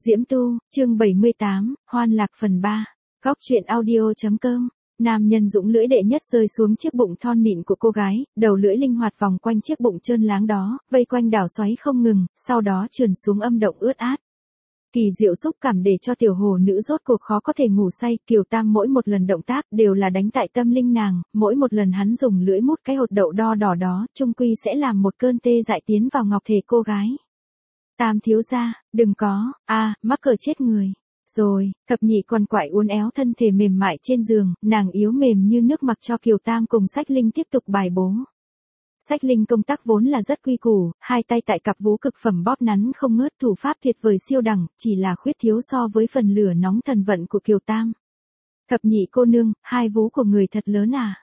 Diễm Tu, chương 78, Hoan Lạc phần 3. Góc truyện audio.com. Nam nhân dũng lưỡi đệ nhất rơi xuống chiếc bụng thon mịn của cô gái, đầu lưỡi linh hoạt vòng quanh chiếc bụng trơn láng đó, vây quanh đảo xoáy không ngừng, sau đó trườn xuống âm động ướt át. Kỳ diệu xúc cảm để cho tiểu hồ nữ rốt cuộc khó có thể ngủ say, Kiều Tam mỗi một lần động tác đều là đánh tại tâm linh nàng, mỗi một lần hắn dùng lưỡi mút cái hột đậu đo đỏ đó, chung quy sẽ làm một cơn tê dại tiến vào ngọc thể cô gái. Tam thiếu gia, đừng có, mắc cỡ chết người. Rồi, thập nhị còn quại uốn éo thân thể mềm mại trên giường, nàng yếu mềm như nước mặc cho Kiều Tam cùng Sách Linh tiếp tục bài bố. Sách Linh công tác vốn là rất quy củ, hai tay tại cặp vú cực phẩm bóp nắn không ngớt, thủ pháp tuyệt vời siêu đẳng, chỉ là khuyết thiếu so với phần lửa nóng thần vận của Kiều Tam. Thập nhị cô nương, hai vú của người thật lớn à?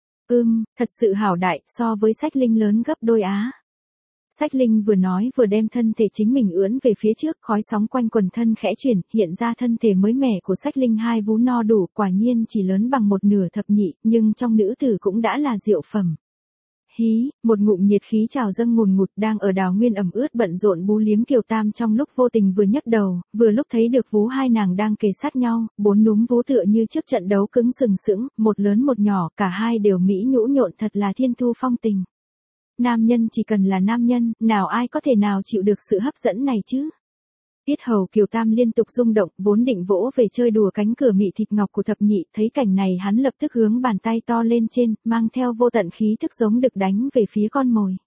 Thật sự hảo đại, so với Sách Linh lớn gấp đôi á. Sách Linh vừa nói vừa đem thân thể chính mình ưỡn về phía trước, khói sóng quanh quần thân khẽ chuyển, hiện ra thân thể mới mẻ của Sách Linh hai vú no đủ, quả nhiên chỉ lớn bằng một nửa thập nhị, nhưng trong nữ tử cũng đã là diệu phẩm. Hí, một ngụm nhiệt khí trào dâng ngùn ngụt, đang ở đào nguyên ẩm ướt bận rộn bú liếm Kiều Tam trong lúc vô tình vừa nhấc đầu, vừa lúc thấy được vú hai nàng đang kề sát nhau, bốn núm vú tựa như trước trận đấu cứng sừng sững, một lớn một nhỏ, cả hai đều mỹ nhũ nhộn, thật là thiên thu phong tình. Nam nhân chỉ cần là nam nhân, nào ai có thể nào chịu được sự hấp dẫn này chứ? Yết hầu Kiều Tam liên tục rung động, vốn định vỗ về chơi đùa cánh cửa mị thịt ngọc của thập nhị, thấy cảnh này hắn lập tức hướng bàn tay to lên trên, mang theo vô tận khí thức giống được đánh về phía con mồi.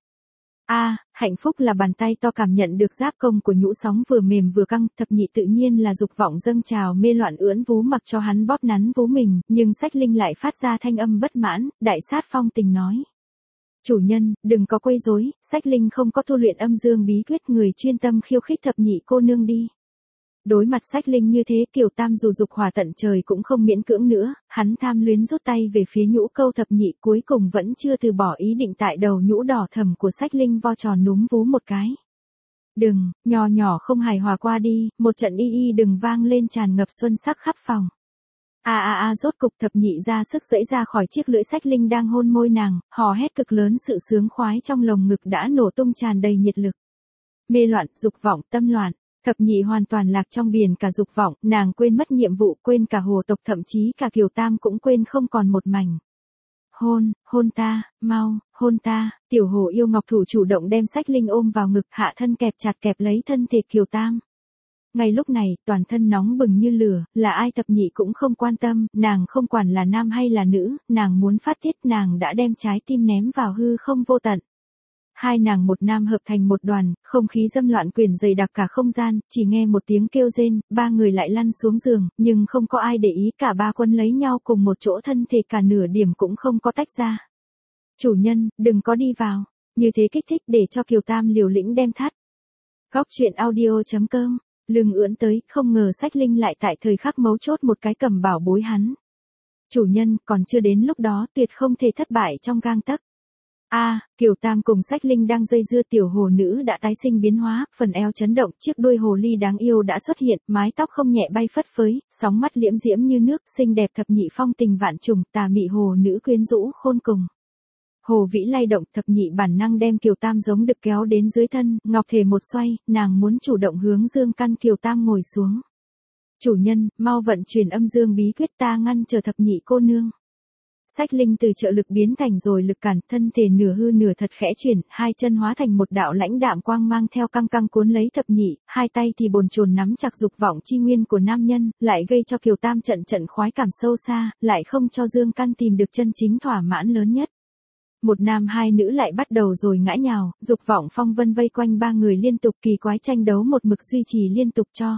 Hạnh phúc là bàn tay to cảm nhận được giáp công của nhũ sóng vừa mềm vừa căng, thập nhị tự nhiên là dục vọng dâng trào mê loạn ưỡn vú mặc cho hắn bóp nắn vú mình, nhưng Sách Linh lại phát ra thanh âm bất mãn, đại sát phong tình nói. Chủ nhân, đừng có quấy rối, Sách Linh không có tu luyện âm dương bí quyết, người chuyên tâm khiêu khích thập nhị cô nương đi. Đối mặt Sách Linh như thế, Kiều Tam dù dục hỏa tận trời cũng không miễn cưỡng nữa, hắn tham luyến rút tay về phía nhũ câu thập nhị, cuối cùng vẫn chưa từ bỏ ý định tại đầu nhũ đỏ thẫm của Sách Linh vo tròn núm vú một cái. Đừng, nhỏ nhỏ không hài hòa qua đi, một trận y đừng vang lên tràn ngập xuân sắc khắp phòng. Rốt cục thập nhị ra sức giãy ra khỏi chiếc lưỡi Sách Linh đang hôn môi nàng, hò hét cực lớn, sự sướng khoái trong lồng ngực đã nổ tung tràn đầy nhiệt lực. Mê loạn, dục vọng, tâm loạn, thập nhị hoàn toàn lạc trong biển cả dục vọng, nàng quên mất nhiệm vụ, quên cả hồ tộc, thậm chí cả Kiều Tam cũng quên không còn một mảnh. Hôn ta, mau, hôn ta, tiểu hồ yêu ngọc thủ chủ động đem Sách Linh ôm vào ngực, hạ thân kẹp chặt kẹp lấy thân thể Kiều Tam. Ngay lúc này, toàn thân nóng bừng như lửa, là ai thập nhị cũng không quan tâm, nàng không quản là nam hay là nữ, nàng muốn phát tiết, nàng đã đem trái tim ném vào hư không vô tận. Hai nàng một nam hợp thành một đoàn, không khí dâm loạn quyển dày đặc cả không gian, chỉ nghe một tiếng kêu rên, ba người lại lăn xuống giường, nhưng không có ai để ý, cả ba quân lấy nhau cùng một chỗ, thân thể cả nửa điểm cũng không có tách ra. Chủ nhân, đừng có đi vào, như thế kích thích để cho Kiều Tam liều lĩnh đem thắt. Góc truyện audio.com. Lưng ưỡn tới, không ngờ Sách Linh lại tại thời khắc mấu chốt một cái cầm bảo bối hắn. Chủ nhân, còn chưa đến lúc đó, tuyệt không thể thất bại trong gang tấc. Kiều Tam cùng Sách Linh đang dây dưa, tiểu hồ nữ đã tái sinh biến hóa, phần eo chấn động, chiếc đuôi hồ ly đáng yêu đã xuất hiện, mái tóc không nhẹ bay phất phới, sóng mắt liễm diễm như nước, xinh đẹp thập nhị phong tình vạn trùng, tà mị hồ nữ quyến rũ khôn cùng. Hồ vĩ lay động, thập nhị bản năng đem Kiều Tam giống đực kéo đến dưới thân, ngọc thể một xoay, nàng muốn chủ động hướng dương căn Kiều Tam ngồi xuống. Chủ nhân, mau vận chuyển âm dương bí quyết, ta ngăn chờ thập nhị cô nương. Sách Linh từ trợ lực biến thành rồi lực cản, thân thể nửa hư nửa thật khẽ chuyển, hai chân hóa thành một đạo lãnh đạm quang mang theo căng căng cuốn lấy thập nhị, hai tay thì bồn chồn nắm chặt dục vọng chi nguyên của nam nhân, lại gây cho Kiều Tam trận trận khoái cảm sâu xa, lại không cho dương căn tìm được chân chính thỏa mãn lớn nhất. Một nam hai nữ lại bắt đầu rồi ngã nhào, dục vọng phong vân vây quanh ba người liên tục, kỳ quái tranh đấu một mực duy trì liên tục cho.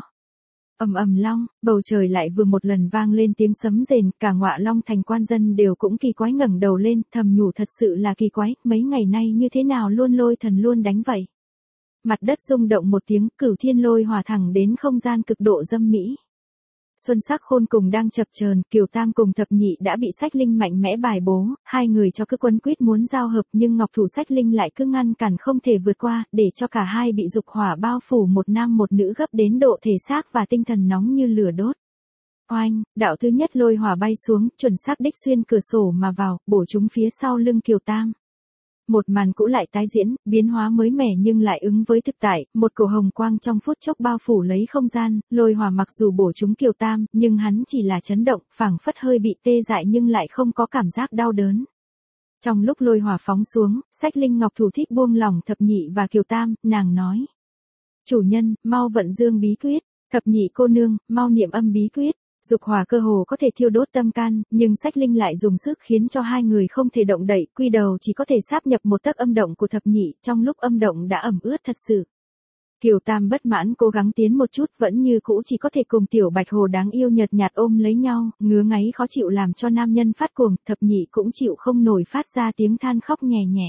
Ầm long, bầu trời lại vừa một lần vang lên tiếng sấm rền, cả Ngọa Long thành quan dân đều cũng kỳ quái ngẩng đầu lên, thầm nhủ thật sự là kỳ quái, mấy ngày nay như thế nào luôn lôi thần luôn đánh vậy. Mặt đất rung động một tiếng, cửu thiên lôi hòa thẳng đến không gian cực độ dâm mỹ. Xuân sắc khôn cùng đang chập chờn, Kiều Tam cùng thập nhị đã bị Sách Linh mạnh mẽ bài bố, hai người cho cứ quấn quýt muốn giao hợp, nhưng ngọc thủ Sách Linh lại cứ ngăn cản không thể vượt qua, để cho cả hai bị dục hỏa bao phủ, một nam một nữ gấp đến độ thể xác và tinh thần nóng như lửa đốt. Oanh, đạo thứ nhất lôi hỏa bay xuống, chuẩn xác đích xuyên cửa sổ mà vào, bổ trúng phía sau lưng Kiều Tam. Một màn cũ lại tái diễn, biến hóa mới mẻ nhưng lại ứng với thực tại, một cổ hồng quang trong phút chốc bao phủ lấy không gian, lôi hỏa mặc dù bổ trúng Kiều Tam, nhưng hắn chỉ là chấn động, phảng phất hơi bị tê dại nhưng lại không có cảm giác đau đớn. Trong lúc lôi hỏa phóng xuống, Sách Linh Ngọc thủ thích buông lỏng Thập Nhị và Kiều Tam, nàng nói. Chủ nhân, mau vận dương bí quyết, Thập Nhị cô nương, mau niệm âm bí quyết. Dục hỏa cơ hồ có thể thiêu đốt tâm can, nhưng Sách Linh lại dùng sức khiến cho hai người không thể động đậy, quy đầu chỉ có thể sáp nhập một tấc âm động của Thập Nhị, trong lúc âm động đã ẩm ướt thật sự. Kiều Tam bất mãn cố gắng tiến một chút vẫn như cũ chỉ có thể cùng tiểu bạch hồ đáng yêu nhợt nhạt ôm lấy nhau, ngứa ngáy khó chịu làm cho nam nhân phát cuồng, Thập Nhị cũng chịu không nổi phát ra tiếng than khóc nhẹ nhẹ.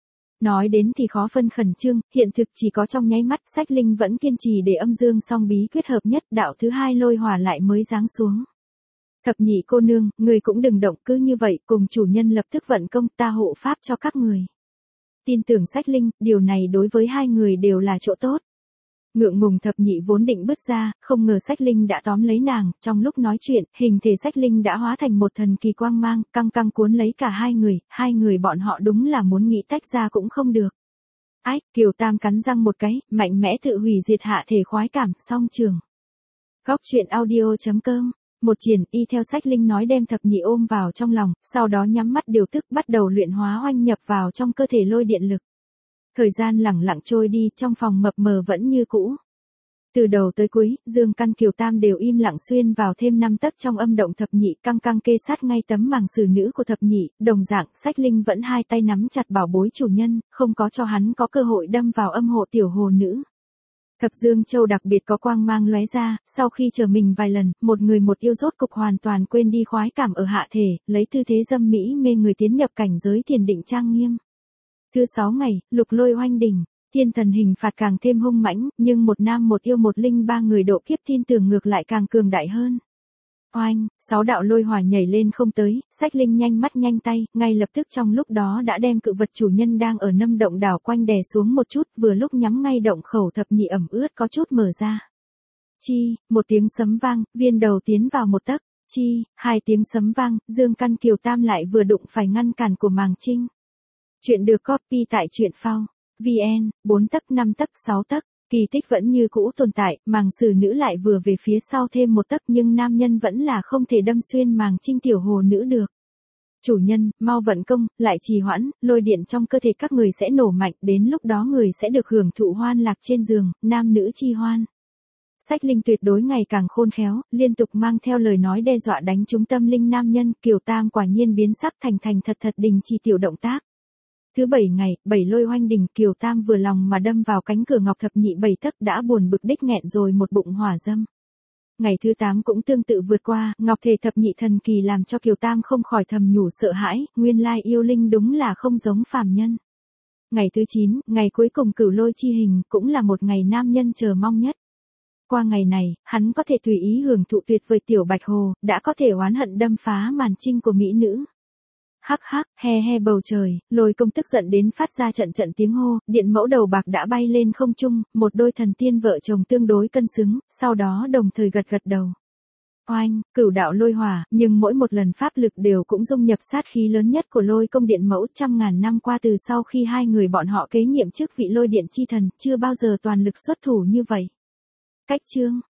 Nói đến thì khó phân khẩn trương, hiện thực chỉ có trong nháy mắt, Sách Linh vẫn kiên trì để âm dương song bí quyết hợp nhất, đạo thứ hai lôi hỏa lại mới giáng xuống. Thập Nhị cô nương, người cũng đừng động, cứ như vậy, cùng chủ nhân lập tức vận công, ta hộ pháp cho các người. Tin tưởng Sách Linh, điều này đối với hai người đều là chỗ tốt. Ngượng ngùng Thập Nhị vốn định bước ra, không ngờ Sách Linh đã tóm lấy nàng, trong lúc nói chuyện, hình thể Sách Linh đã hóa thành một thần kỳ quang mang, căng căng cuốn lấy cả hai người bọn họ đúng là muốn nghĩ tách ra cũng không được. Ách, Kiều Tam cắn răng một cái, mạnh mẽ tự hủy diệt hạ thể khoái cảm, song trường. Góc truyện audio.com, một triển, y theo Sách Linh nói đem Thập Nhị ôm vào trong lòng, sau đó nhắm mắt điều tức bắt đầu luyện hóa oanh nhập vào trong cơ thể lôi điện lực. Thời gian lẳng lặng trôi đi, trong phòng mập mờ vẫn như cũ. Từ đầu tới cuối, dương căn Kiều Tam đều im lặng xuyên vào thêm 5 tấc trong âm động Thập Nhị, căng căng kê sát ngay tấm màng sử nữ của Thập Nhị, đồng dạng, Sách Linh vẫn hai tay nắm chặt bảo bối chủ nhân, không có cho hắn có cơ hội đâm vào âm hộ tiểu hồ nữ. Thập Dương Châu đặc biệt có quang mang lóe ra, sau khi chờ mình vài lần, một người một yêu rốt cục hoàn toàn quên đi khoái cảm ở hạ thể, lấy tư thế dâm mỹ mê người tiến nhập cảnh giới thiền định trang nghiêm. Thứ 6 ngày, lục lôi oanh đỉnh, thiên thần hình phạt càng thêm hung mãnh, nhưng một nam một yêu một linh ba người độ kiếp tin tưởng ngược lại càng cường đại hơn. Oanh, 6 đạo lôi hỏa nhảy lên không tới, Sách Linh nhanh mắt nhanh tay, ngay lập tức trong lúc đó đã đem cự vật chủ nhân đang ở nâm động đảo quanh đè xuống một chút, vừa lúc nhắm ngay động khẩu Thập Nhị ẩm ướt có chút mở ra. Chi, một tiếng sấm vang, viên đầu tiến vào một tấc, chi, hai tiếng sấm vang, dương căn Kiều Tam lại vừa đụng phải ngăn cản của màng trinh. Chuyện được copy tại truyện phao, VN, 4 tấc 5 tấc 6 tấc. Kỳ tích vẫn như cũ tồn tại, màng sử nữ lại vừa về phía sau thêm một tấc nhưng nam nhân vẫn là không thể đâm xuyên màng trinh tiểu hồ nữ được. Chủ nhân, mau vận công, lại trì hoãn, lôi điện trong cơ thể các người sẽ nổ mạnh, đến lúc đó người sẽ được hưởng thụ hoan lạc trên giường, nam nữ chi hoan. Sách Linh tuyệt đối ngày càng khôn khéo, liên tục mang theo lời nói đe dọa đánh trúng tâm linh nam nhân, Kiều Tam quả nhiên biến sắc thành thật đình chỉ tiểu động tác. Thứ 7 ngày, 7 lôi oanh đỉnh, Kiều Tam vừa lòng mà đâm vào cánh cửa ngọc Thập Nhị 7 tấc đã buồn bực đích nghẹn rồi một bụng hỏa dâm. Ngày thứ 8 cũng tương tự vượt qua, ngọc thể Thập Nhị thần kỳ làm cho Kiều Tam không khỏi thầm nhủ sợ hãi, nguyên lai yêu linh đúng là không giống phàm nhân. Ngày thứ 9, ngày cuối cùng cửu lôi chi hình, cũng là một ngày nam nhân chờ mong nhất. Qua ngày này, hắn có thể tùy ý hưởng thụ tuyệt vời tiểu bạch hồ, đã có thể oán hận đâm phá màn trinh của mỹ nữ. Hắc hắc, he bầu trời, lôi công tức giận đến phát ra trận tiếng hô, điện mẫu đầu bạc đã bay lên không trung, một đôi thần tiên vợ chồng tương đối cân xứng, sau đó đồng thời gật đầu. Oanh, cửu đạo lôi hỏa, nhưng mỗi một lần pháp lực đều cũng dung nhập sát khí lớn nhất của lôi công điện mẫu, trăm ngàn năm qua từ sau khi hai người bọn họ kế nhiệm chức vị lôi điện chi thần, chưa bao giờ toàn lực xuất thủ như vậy. Cách chương